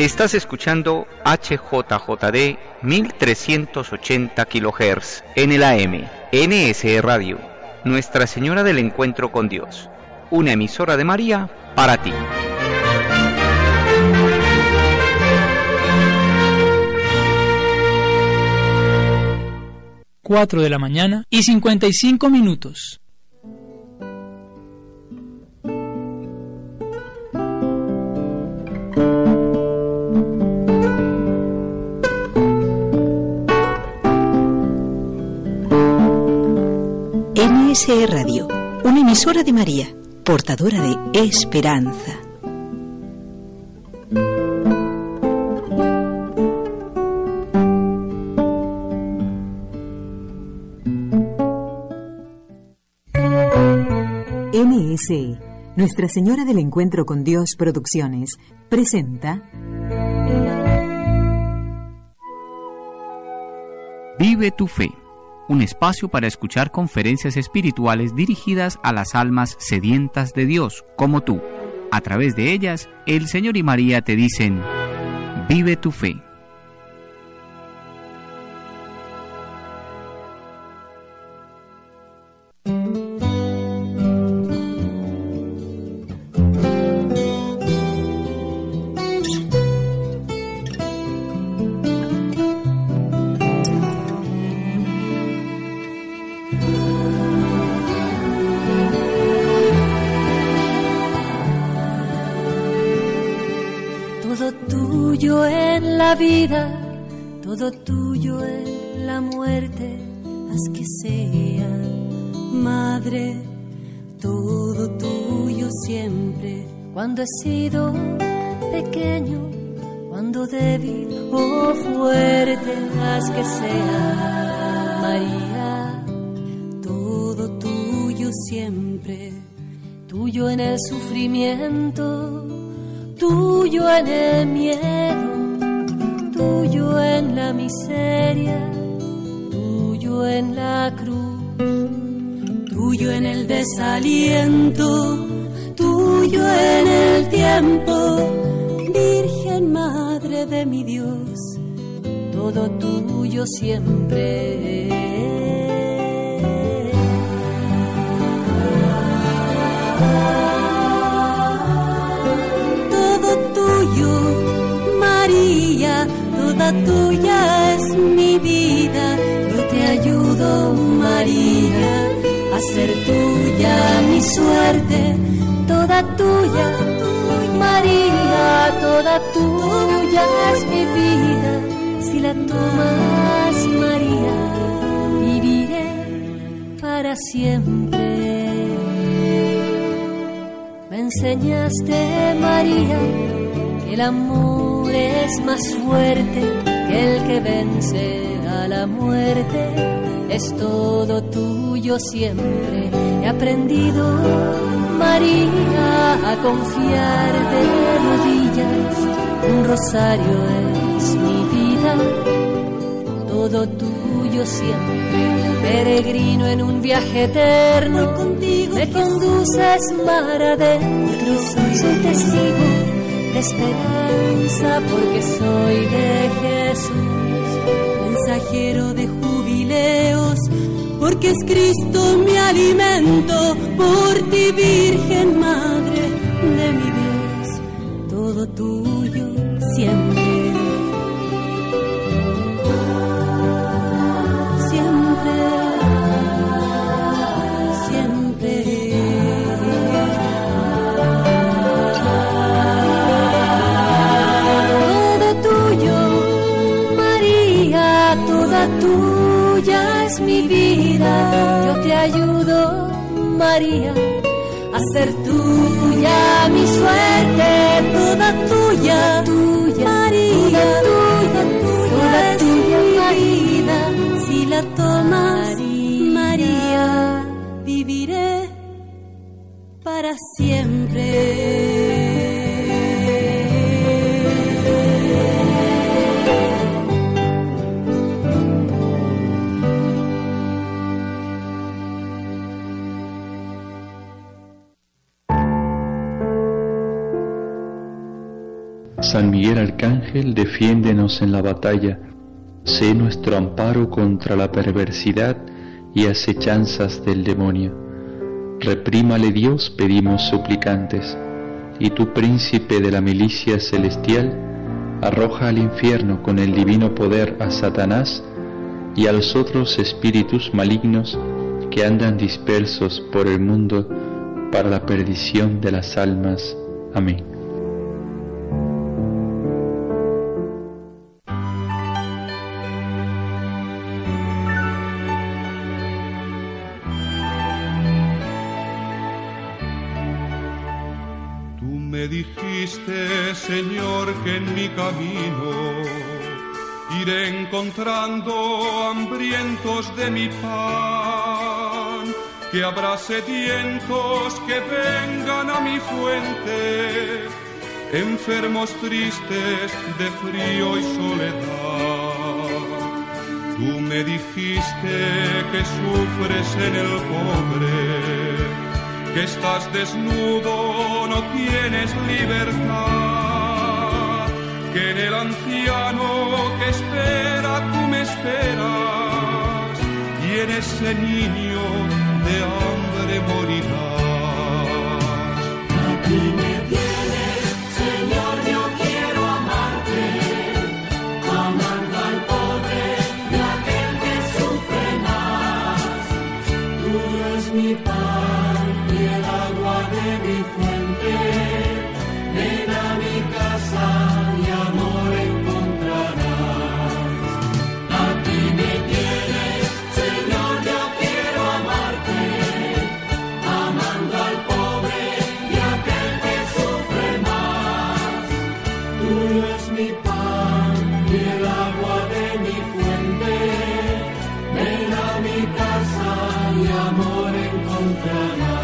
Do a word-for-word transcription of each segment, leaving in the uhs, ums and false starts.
Estás escuchando H J J D mil trescientos ochenta kilohertz en el A M, N S E Radio, Nuestra Señora del Encuentro con Dios, una emisora de María para ti. Cuatro de la mañana y cincuenta y cinco minutos. N S E Radio, una emisora de María, portadora de esperanza. N S E, Nuestra Señora del Encuentro con Dios Producciones, presenta Vive tu fe, un espacio para escuchar conferencias espirituales dirigidas a las almas sedientas de Dios, como tú. A través de ellas, el Señor y María te dicen, vive tu fe. Vida, todo tuyo en la muerte, haz que sea, Madre, todo tuyo siempre. Cuando he sido pequeño, cuando débil o fuerte, haz que sea, María, todo tuyo siempre. Tuyo en el sufrimiento, tuyo en el miedo, tuyo en la miseria, tuyo en la cruz, tuyo en el desaliento, tuyo en el tiempo, Virgen Madre de mi Dios, todo tuyo siempre. Todo tuyo, María, toda tuya es mi vida, yo te ayudo, María, a ser tuya mi suerte, toda tuya, María, toda tuya es mi vida, si la tomas, María, viviré para siempre. Me enseñaste, María, que el amor es más fuerte que el que vence a la muerte. Es todo tuyo siempre. He aprendido, María, a confiar de rodillas. Un rosario es mi vida, todo tuyo siempre. Peregrino en un viaje eterno, voy contigo, me conduces mar adentro. Soy testigo de esperanza porque soy de Jesús, mensajero de jubileos porque es Cristo mi alimento, por ti, Virgen Madre de mi Dios, todo tuyo siempre. Tuya es mi vida, yo te ayudo, María, a ser tuya mi suerte, toda tuya, tuya, María, toda tuya, toda tuya es mi vida, si la tomas, María, María, viviré para siempre. San Miguel Arcángel, defiéndenos en la batalla, sé nuestro amparo contra la perversidad y acechanzas del demonio. Reprímale Dios, pedimos suplicantes, y tú, príncipe de la milicia celestial, arroja al infierno con el divino poder a Satanás y a los otros espíritus malignos que andan dispersos por el mundo para la perdición de las almas. Amén. Tú me dijiste, Señor, que en mi camino iré encontrando hambrientos de mi pan, que habrá sedientos que vengan a mi fuente, enfermos tristes de frío y soledad. Tú me dijiste que sufres en el pobre, que estás desnudo, no tienes libertad, que en el anciano que espera tú me esperas, y en ese niño de hambre morirás. Aquí me tienes, Señor, yo quiero amarte, amando al pobre y a aquel que sufre más. Tuyo es mi pan y el agua de mi fuente, ven a mi casa y amor encontrarás. Aquí me tienes, Señor, yo quiero amarte, amando al pobre y a aquel que sufre más. Tuyo es mi pan y el agua de mi fuente, ven a mi casa y amor encontrarás.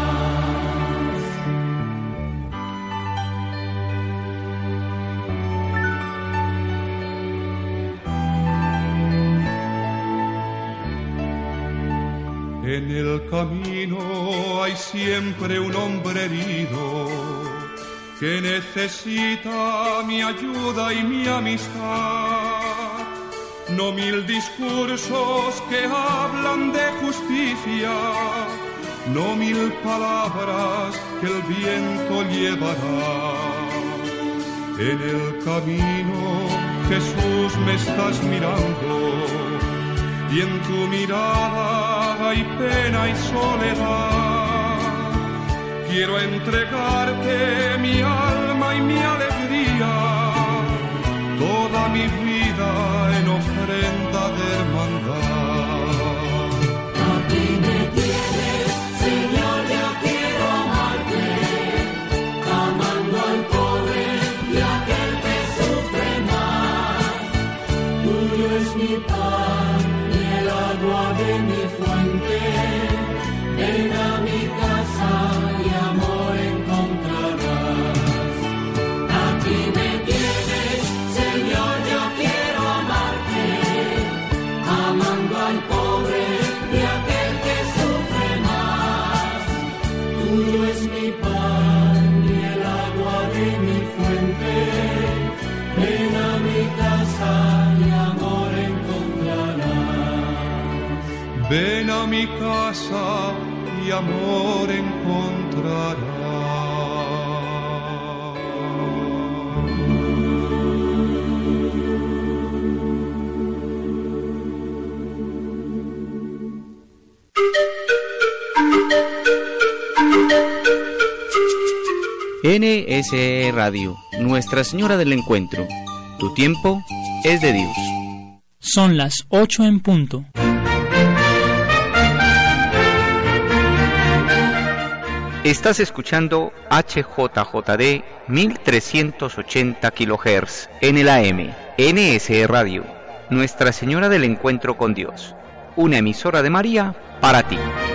En el camino hay siempre un hombre herido que necesita mi ayuda y mi amistad. No mil discursos que hablan de justicia, no mil palabras que el viento llevará. En el camino, Jesús, me estás mirando, y en tu mirada hay pena y soledad. Quiero entregarte mi alma y mi alegría, toda mi vida en ofrenda de hermandad. Aquí me tienes, Señor, yo quiero amarte, amando al pobre y a aquel que sufre más. Tuyo es mi pan y el agua de mi fuente, ven a mi casa y amor encontrarás. Aquí me tienes, Señor, yo quiero amarte, amando al pobre y a aquel que sufre más. Tuyo es mi pan y el agua de mi fuente, ven a mi casa y amor encontrarás. Ven a mi casa y amor encontrarás. N S E Radio, Nuestra Señora del Encuentro. Tu tiempo es de Dios. Son las ocho en punto. Estás escuchando H J J D mil trescientos ochenta kilohertz en el A M, N S E Radio, Nuestra Señora del Encuentro con Dios, una emisora de María para ti.